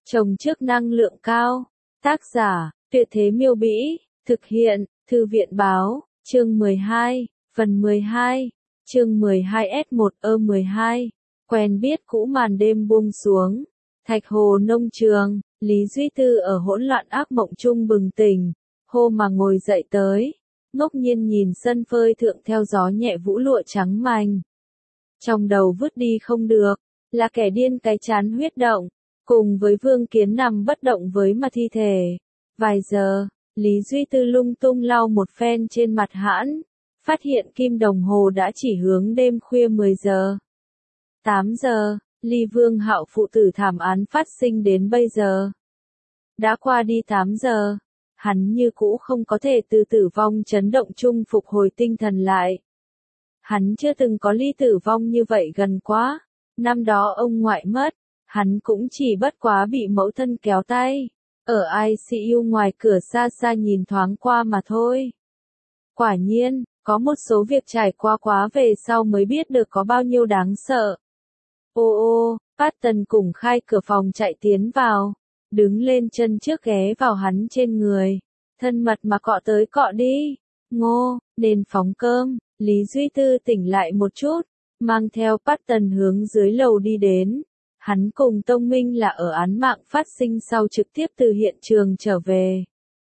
Trồng trước năng lượng cao. Tác giả, Tuyệt Thế Miêu Bĩ. Thực hiện, Thư viện Báo. Chương 12, phần 12. Chương 12S1E12. Quen biết cũ màn đêm buông xuống. Thạch Hồ nông trường, Lý Duy Tư ở hỗn loạn ác mộng chung bừng tỉnh, hô mà ngồi dậy tới, ngốc nhiên nhìn sân phơi thượng theo gió nhẹ vũ lụa trắng mành. Trong đầu vứt đi không được, là kẻ điên cái chán huyết động, cùng với Vương Kiến nằm bất động với mà thi thể. Vài giờ, Lý Duy Tư lung tung lau một phen trên mặt hãn, phát hiện kim đồng hồ đã chỉ hướng đêm khuya 10 giờ. 8 giờ, ly Vương Hạo phụ tử thảm án phát sinh đến bây giờ. Đã qua đi 8 giờ, hắn như cũ không có thể từ tử vong chấn động chung phục hồi tinh thần lại. Hắn chưa từng có ly tử vong như vậy gần quá. Năm đó ông ngoại mất, hắn cũng chỉ bất quá bị mẫu thân kéo tay, ở ICU ngoài cửa xa xa nhìn thoáng qua mà thôi. Quả nhiên, có một số việc trải qua quá về sau mới biết được có bao nhiêu đáng sợ. Ô, Patton cùng khai cửa phòng chạy tiến vào, đứng lên chân trước ghé vào hắn trên người, thân mật mà cọ tới cọ đi. Ngô, nên phóng cơm. Lý Duy Tư tỉnh lại một chút, mang theo Patton hướng dưới lầu đi đến. Hắn cùng Tông Minh là ở án mạng phát sinh sau trực tiếp từ hiện trường trở về.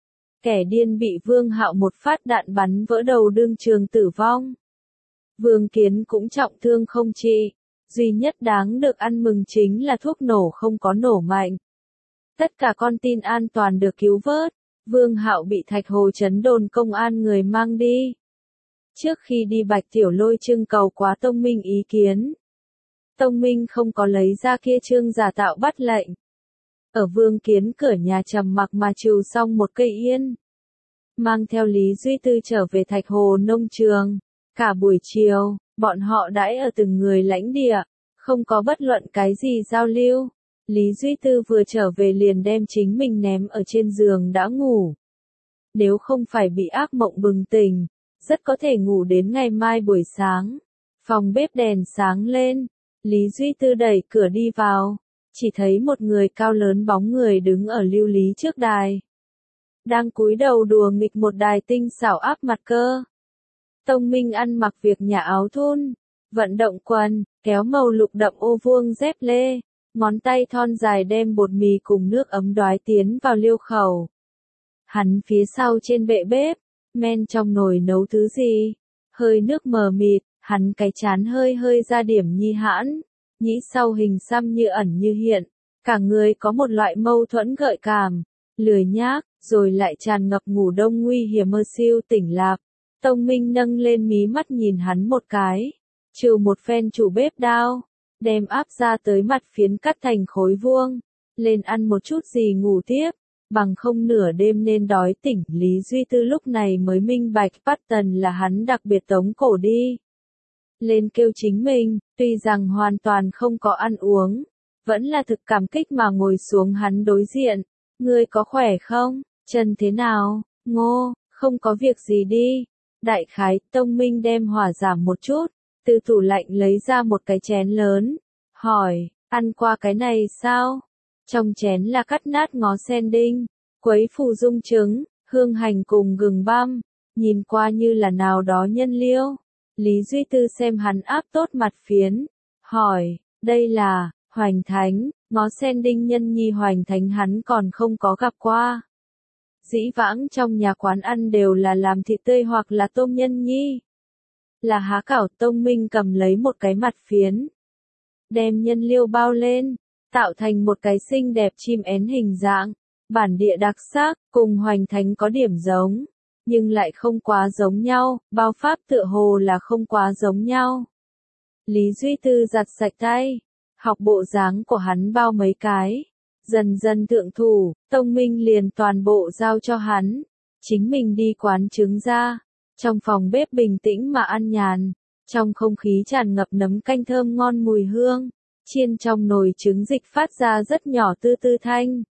Kẻ điên bị Vương Hạo một phát đạn bắn vỡ đầu đương trường tử vong. Vương Kiến cũng trọng thương không trị. Duy nhất đáng được ăn mừng chính là thuốc nổ không có nổ mạnh. Tất cả con tin an toàn được cứu vớt. Vương Hạo bị Thạch Hồ trấn đồn công an người mang đi. Trước khi đi Bạch Tiểu Lôi trưng cầu quá Tông Minh ý kiến. Tông Minh không có lấy ra kia trương giả tạo bắt lệnh. Ở Vương Kiến cửa nhà trầm mặc mà trừ xong một cây yên. Mang theo Lý Duy Tư trở về Thạch Hồ nông trường. Cả buổi chiều, bọn họ đãi ở từng người lãnh địa, không có bất luận cái gì giao lưu. Lý Duy Tư vừa trở về liền đem chính mình ném ở trên giường đã ngủ. Nếu không phải bị ác mộng bừng tỉnh, rất có thể ngủ đến ngày mai buổi sáng. Phòng bếp đèn sáng lên, Lý Duy Tư đẩy cửa đi vào, chỉ thấy một người cao lớn bóng người đứng ở lưu lý trước đài. Đang cúi đầu đùa nghịch một đài tinh xảo áp mặt cơ. Tông Minh ăn mặc việc nhà áo thun, vận động quần, kéo màu lục đậm ô vuông dép lê, ngón tay thon dài đem bột mì cùng nước ấm đoái tiến vào liêu khẩu. Hắn phía sau trên bệ bếp, men trong nồi nấu thứ gì, hơi nước mờ mịt, hắn cái chán hơi hơi ra điểm nhi hãn, nhĩ sau hình xăm như ẩn như hiện, cả người có một loại mâu thuẫn gợi cảm, lười nhác, rồi lại tràn ngập ngủ đông nguy hiểm mơ siêu tỉnh lạc. Tông Minh nâng lên mí mắt nhìn hắn một cái, trừ một phen chủ bếp đao, đem áp ra tới mặt phiến cắt thành khối vuông, lên ăn một chút gì ngủ tiếp, bằng không nửa đêm nên đói tỉnh. Lý Duy Tư lúc này mới minh bạch Patton là hắn đặc biệt tống cổ đi. Lên kêu chính mình, tuy rằng hoàn toàn không có ăn uống, vẫn là thực cảm kích mà ngồi xuống hắn đối diện. Ngươi có khỏe không? Chân thế nào? Ngô, không có việc gì đi. Đại khái, Tông Minh đem hỏa giảm một chút, từ tủ lạnh lấy ra một cái chén lớn, hỏi, ăn qua cái này sao? Trong chén là cắt nát ngó sen đinh, quấy phù dung trứng, hương hành cùng gừng băm, nhìn qua như là nào đó nhân liêu. Lý Duy Tư xem hắn áp tốt mặt phiến, hỏi, đây là hoành thánh, ngó sen đinh nhân nhi hoành thánh hắn còn không có gặp qua. Dĩ vãng trong nhà quán ăn đều là làm thịt tươi hoặc là tôm nhân nhi. Là há cảo. Tông Minh cầm lấy một cái mặt phiến, đem nhân liêu bao lên, tạo thành một cái xinh đẹp chim én hình dạng, bản địa đặc sắc, cùng hoành thánh có điểm giống, nhưng lại không quá giống nhau, bao pháp tựa hồ là không quá giống nhau. Lý Duy Tư giặt sạch tay, học bộ dáng của hắn bao mấy cái. Dần dần thượng thủ, Tông Minh liền toàn bộ giao cho hắn. Chính mình đi quán trứng ra. Trong phòng bếp bình tĩnh mà ăn nhàn. Trong không khí tràn ngập nấm canh thơm ngon mùi hương. Chiên trong nồi trứng dịch phát ra rất nhỏ tư tư thanh.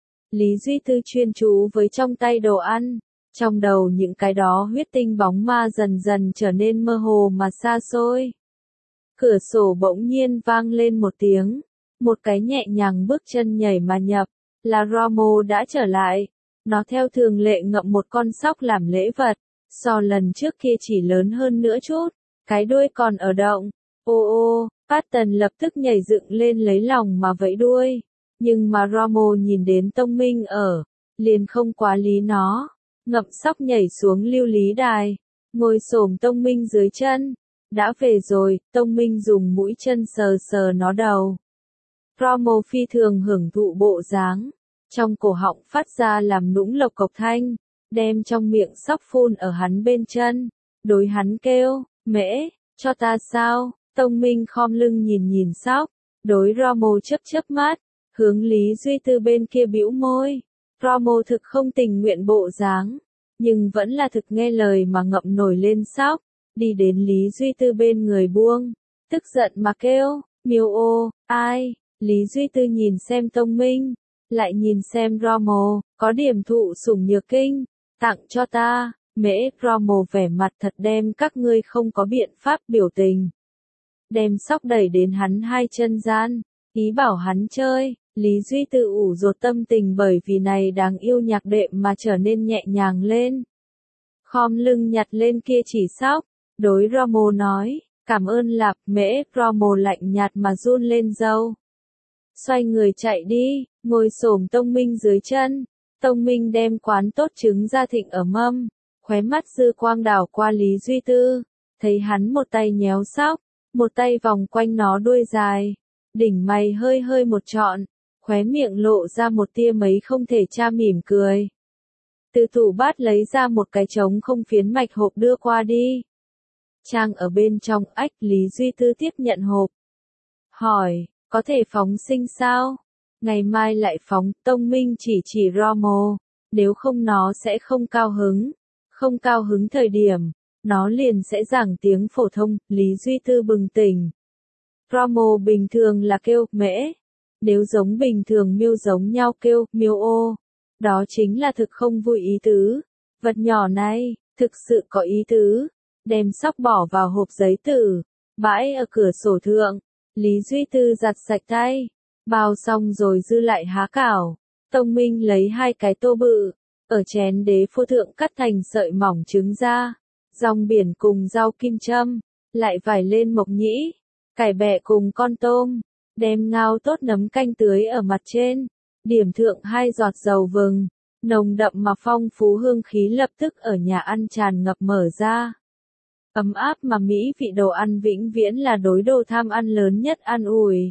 Lý Duy Tư chuyên chú với trong tay đồ ăn. Trong đầu những cái đó huyết tinh bóng ma dần dần trở nên mơ hồ mà xa xôi. Cửa sổ bỗng nhiên vang lên một tiếng. Một cái nhẹ nhàng bước chân nhảy mà nhập, là Romo đã trở lại. Nó theo thường lệ ngậm một con sóc làm lễ vật, so lần trước kia chỉ lớn hơn nữa chút, cái đuôi còn ở động. Ô ô, Patton lập tức nhảy dựng lên lấy lòng mà vẫy đuôi. Nhưng mà Romo nhìn đến Tông Minh ở, liền không quá lý nó, ngậm sóc nhảy xuống lưu lý đài, ngồi xổm Tông Minh dưới chân. Đã về rồi, Tông Minh dùng mũi chân sờ sờ nó đầu. Romo phi thường hưởng thụ bộ dáng, trong cổ họng phát ra làm nũng lộc cộc thanh, đem trong miệng sóc phun ở hắn bên chân, đối hắn kêu, mễ, cho ta sao? Tông Minh khom lưng nhìn nhìn sóc, đối Romo chớp mắt, hướng Lý Duy Tư bên kia bĩu môi. Romo thực không tình nguyện bộ dáng, nhưng vẫn là thực nghe lời mà ngậm nổi lên sóc, đi đến Lý Duy Tư bên người buông, tức giận mà kêu, miêu ô, ai? Lý Duy Tư nhìn xem Tông Minh, lại nhìn xem Romo, có điểm thụ sủng nhược kinh, tặng cho ta, mễ. Romo vẻ mặt thật đem các ngươi không có biện pháp biểu tình. Đem sóc đẩy đến hắn hai chân gian, ý bảo hắn chơi. Lý Duy Tư ủ rột tâm tình bởi vì này đáng yêu nhạc đệm mà trở nên nhẹ nhàng lên. Khom lưng nhặt lên kia chỉ sóc, đối Romo nói, cảm ơn lạp mễ. Romo lạnh nhạt mà run lên râu. Xoay người chạy đi, ngồi xổm Tông Minh dưới chân. Tông Minh đem quán tốt trứng ra thịnh ở mâm, khóe mắt dư quang đảo qua Lý Duy Tư, thấy hắn một tay nhéo sóc, một tay vòng quanh nó đuôi dài, đỉnh mày hơi hơi một trọn, khóe miệng lộ ra một tia mấy không thể tra mỉm cười. Từ tủ bát lấy ra một cái trống không phiến mạch hộp đưa qua đi. Trang ở bên trong ách. Lý Duy Tư tiếp nhận hộp. Hỏi, có thể phóng sinh sao? Ngày mai lại phóng. Tông Minh chỉ Romo, nếu không nó sẽ không cao hứng. Không cao hứng thời điểm, nó liền sẽ giảng tiếng phổ thông. Lý Duy Tư bừng tỉnh. Romo bình thường là kêu mễ. Nếu giống bình thường miêu giống nhau kêu miêu ô, đó chính là thực không vui ý tứ. Vật nhỏ này, thực sự có ý tứ. Đem sóc bỏ vào hộp giấy tử, bãi ở cửa sổ thượng. Lý Duy Tư giặt sạch tay, bao xong rồi dư lại há cảo. Tông Minh lấy hai cái tô bự, ở chén đế phô thượng cắt thành sợi mỏng trứng ra, rong biển cùng rau kim châm, lại vải lên mộc nhĩ, cải bẹ cùng con tôm, đem ngao tốt nấm canh tưới ở mặt trên, điểm thượng 2 giọt dầu vừng, nồng đậm mà phong phú hương khí lập tức ở nhà ăn tràn ngập mở ra. Ấm áp mà mỹ vị đồ ăn vĩnh viễn là đối đồ tham ăn lớn nhất an ủi.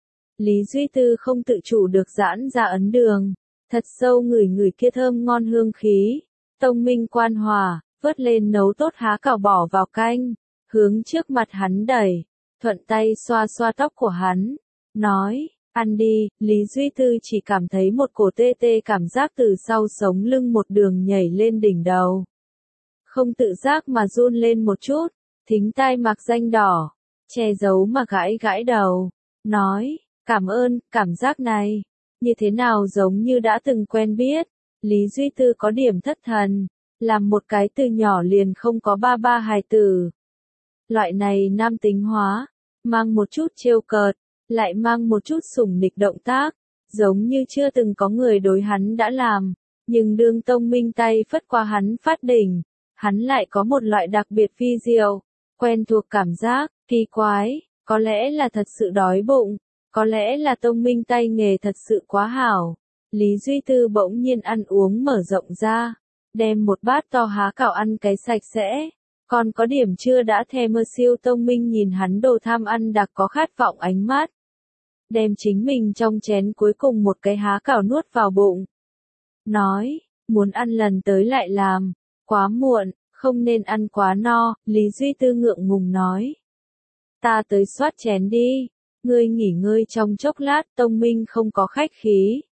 Lý Duy Tư không tự chủ được giãn ra ấn đường, thật sâu ngửi ngửi kia thơm ngon hương khí. Tông Minh quan hòa, vớt lên nấu tốt há cảo bỏ vào canh, hướng trước mặt hắn đẩy, thuận tay xoa xoa tóc của hắn, nói, ăn đi. Lý Duy Tư chỉ cảm thấy một cổ tê tê cảm giác từ sau sống lưng một đường nhảy lên đỉnh đầu. Không tự giác mà run lên một chút, thính tai mạc danh đỏ, che giấu mà gãi gãi đầu, nói, cảm ơn. Cảm giác này, như thế nào giống như đã từng quen biết. Lý Duy Tư có điểm thất thần, làm một cái từ nhỏ liền không có ba hài tử. Loại này nam tính hóa, mang một chút trêu cợt, lại mang một chút sủng nịch động tác, giống như chưa từng có người đối hắn đã làm, nhưng đương Tông Minh tay phất qua hắn phát đỉnh, hắn lại có một loại đặc biệt phi diệu, quen thuộc cảm giác, kỳ quái, có lẽ là thật sự đói bụng, có lẽ là Tông Minh tay nghề thật sự quá hảo. Lý Duy Tư bỗng nhiên ăn uống mở rộng ra, đem một bát to há cảo ăn cái sạch sẽ, còn có điểm chưa đã thèm mơ siêu. Tông Minh nhìn hắn đồ tham ăn đặc có khát vọng ánh mắt, đem chính mình trong chén cuối cùng một cái há cảo nuốt vào bụng. Nói, muốn ăn lần tới lại làm, quá muộn, không nên ăn quá no. Lý Duy Tư ngượng ngùng nói, ta tới soát chén đi, ngươi nghỉ ngơi trong chốc lát. Tông Minh không có khách khí,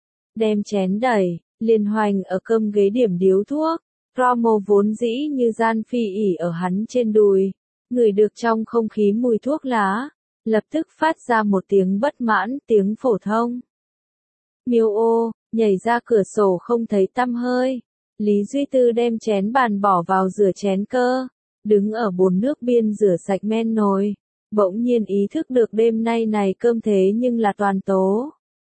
đem chén đẩy, liền hoành ở cơm ghế điểm điếu thuốc. Romo vốn dĩ như gian phi ỉ ở hắn trên đùi, ngửi được trong không khí mùi thuốc lá, lập tức phát ra một tiếng bất mãn, tiếng phổ thông. Miêu ô, nhảy ra cửa sổ không thấy tăm hơi. Lý Duy Tư đem chén bàn bỏ vào rửa chén cơ, đứng ở bồn nước biên rửa sạch men nồi, bỗng nhiên ý thức được đêm nay này cơm thế nhưng là toàn tố.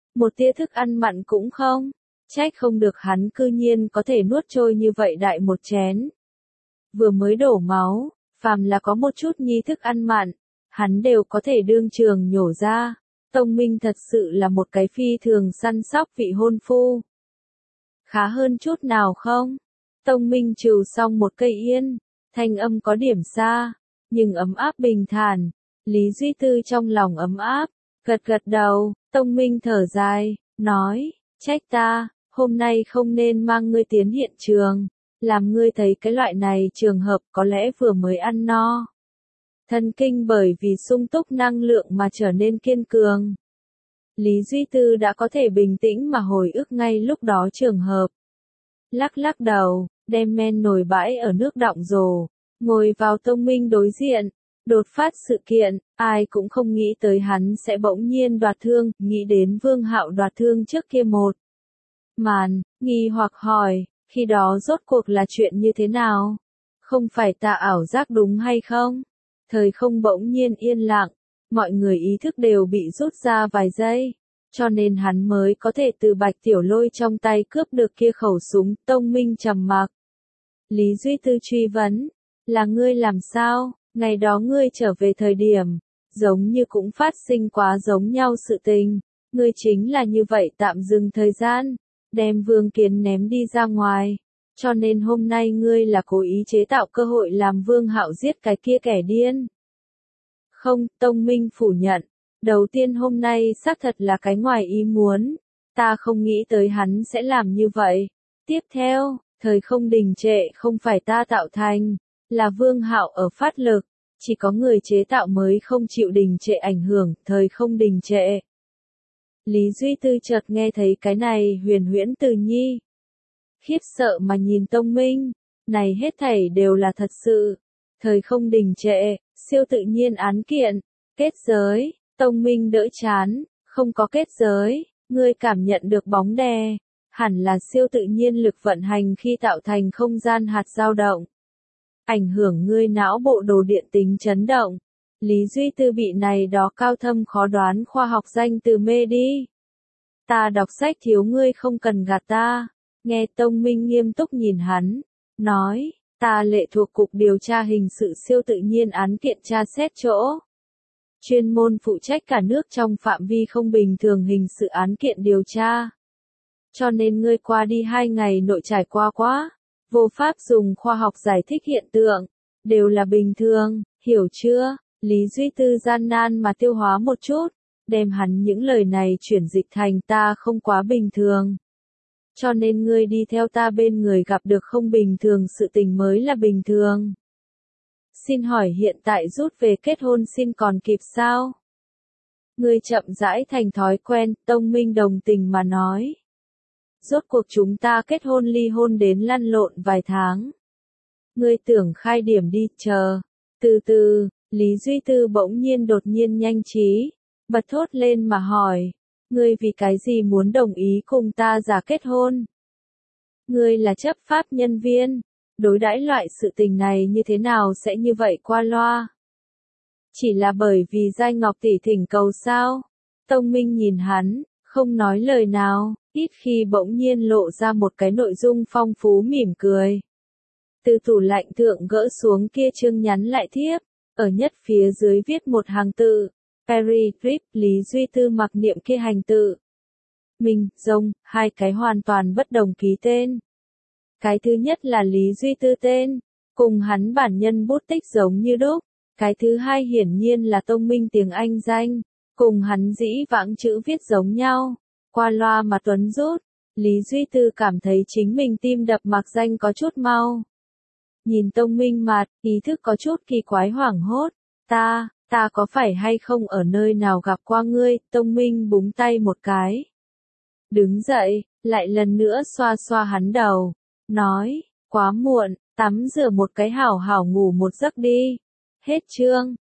một tia thức ăn mặn cũng không. Trách không được hắn cư nhiên có thể nuốt trôi như vậy đại một chén. Vừa mới đổ máu, phàm là có một chút nhi thức ăn mặn, hắn đều có thể đương trường nhổ ra. Tông Minh thật sự là một cái phi thường săn sóc vị hôn phu. Khá hơn chút nào không? Tông Minh trừ xong một cây yên, thanh âm có điểm xa, nhưng ấm áp bình thản. Lý Duy Tư trong lòng ấm áp, gật gật đầu, Tông Minh thở dài, nói, trách ta, hôm nay không nên mang ngươi tiến hiện trường, làm ngươi thấy cái loại này trường hợp có lẽ vừa mới ăn no. Thần kinh bởi vì sung túc năng lượng mà trở nên kiên cường. Lý Duy Tư đã có thể bình tĩnh mà hồi ức ngay lúc đó trường hợp. Lắc lắc đầu, đem men nồi bãi ở nước đọng rổ, ngồi vào Tông Minh đối diện. Đột phát sự kiện, ai cũng không nghĩ tới hắn sẽ bỗng nhiên đoạt thương, nghĩ đến Vương Hạo đoạt thương trước kia một màn, nghi hoặc hỏi, khi đó rốt cuộc là chuyện như thế nào? Không phải ta ảo giác đúng hay không? Thời không bỗng nhiên yên lặng, mọi người ý thức đều bị rút ra vài giây, cho nên hắn mới có thể từ Bạch Tiểu Lôi trong tay cướp được kia khẩu súng. Tông Minh trầm mặc. Lý Duy Tư truy vấn, là ngươi làm sao? Ngày đó ngươi trở về thời điểm, giống như cũng phát sinh quá giống nhau sự tình, ngươi chính là như vậy tạm dừng thời gian, đem Vương Kiến ném đi ra ngoài, cho nên hôm nay ngươi là cố ý chế tạo cơ hội làm Vương Hạo giết cái kia kẻ điên. Không, Tông Minh phủ nhận, đầu tiên hôm nay xác thật là cái ngoài ý muốn, ta không nghĩ tới hắn sẽ làm như vậy. Tiếp theo, thời không đình trệ không phải ta tạo thành, là Vương Hạo ở phát lực, chỉ có người chế tạo mới không chịu đình trệ ảnh hưởng, thời không đình trệ. Lý Duy Tư chợt nghe thấy cái này huyền huyễn từ nhi. Khiếp sợ mà nhìn Tông Minh, này hết thảy đều là thật sự. Thời không đình trệ, siêu tự nhiên án kiện, kết giới, Tông Minh đỡ chán, không có kết giới, ngươi cảm nhận được bóng đè, hẳn là siêu tự nhiên lực vận hành khi tạo thành không gian hạt dao động. Ảnh hưởng ngươi não bộ đồ điện tính chấn động. Lý Duy Tư bị này đó cao thâm khó đoán khoa học danh từ mê đi. Ta đọc sách thiếu ngươi không cần gạt ta. Nghe Tông Minh nghiêm túc nhìn hắn, nói, ta lệ thuộc cục điều tra hình sự siêu tự nhiên án kiện tra xét chỗ. Chuyên môn phụ trách cả nước trong phạm vi không bình thường hình sự án kiện điều tra. Cho nên ngươi qua đi 2 ngày nội trải qua quá. Vô pháp dùng khoa học giải thích hiện tượng, đều là bình thường, hiểu chưa? Lý Duy Tư gian nan mà tiêu hóa một chút, đem hắn những lời này chuyển dịch thành ta không quá bình thường. Cho nên ngươi đi theo ta bên người gặp được không bình thường sự tình mới là bình thường. Xin hỏi hiện tại rút về kết hôn xin còn kịp sao? Ngươi chậm rãi thành thói quen, Tông Minh đồng tình mà nói. Rốt cuộc chúng ta kết hôn ly hôn đến lăn lộn vài tháng. Ngươi tưởng khai điểm đi, chờ. Từ từ, Lý Duy Tư bỗng nhiên đột nhiên nhanh trí, bật thốt lên mà hỏi. Ngươi vì cái gì muốn đồng ý cùng ta giả kết hôn? Ngươi là chấp pháp nhân viên, đối đãi loại sự tình này như thế nào sẽ như vậy qua loa? Chỉ là bởi vì Giai Ngọc tỷ thỉnh cầu sao? Tông Minh nhìn hắn, không nói lời nào. Ít khi bỗng nhiên lộ ra một cái nội dung phong phú mỉm cười. Từ tủ lạnh thượng gỡ xuống kia chương nhắn lại thiếp, ở nhất phía dưới viết một hàng tự, Perry Rip, Lý Duy Tư mặc niệm kia hành tự. Mình, Rông, 2 cái hoàn toàn bất đồng ký tên. Cái thứ nhất là Lý Duy Tư tên, cùng hắn bản nhân bút tích giống như đúc. Cái thứ hai hiển nhiên là Tông Minh tiếng Anh danh, cùng hắn dĩ vãng chữ viết giống nhau. Qua loa mà Tuấn rút, Lý Duy Tư cảm thấy chính mình tim đập mặc danh có chút mau. Nhìn Tông Minh mặt, ý thức có chút kỳ quái hoảng hốt. Ta có phải hay không ở nơi nào gặp qua ngươi? Tông Minh búng tay một cái. Đứng dậy, lại lần nữa xoa xoa hắn đầu. Nói, quá muộn, tắm rửa một cái hảo hảo ngủ một giấc đi. Hết chương.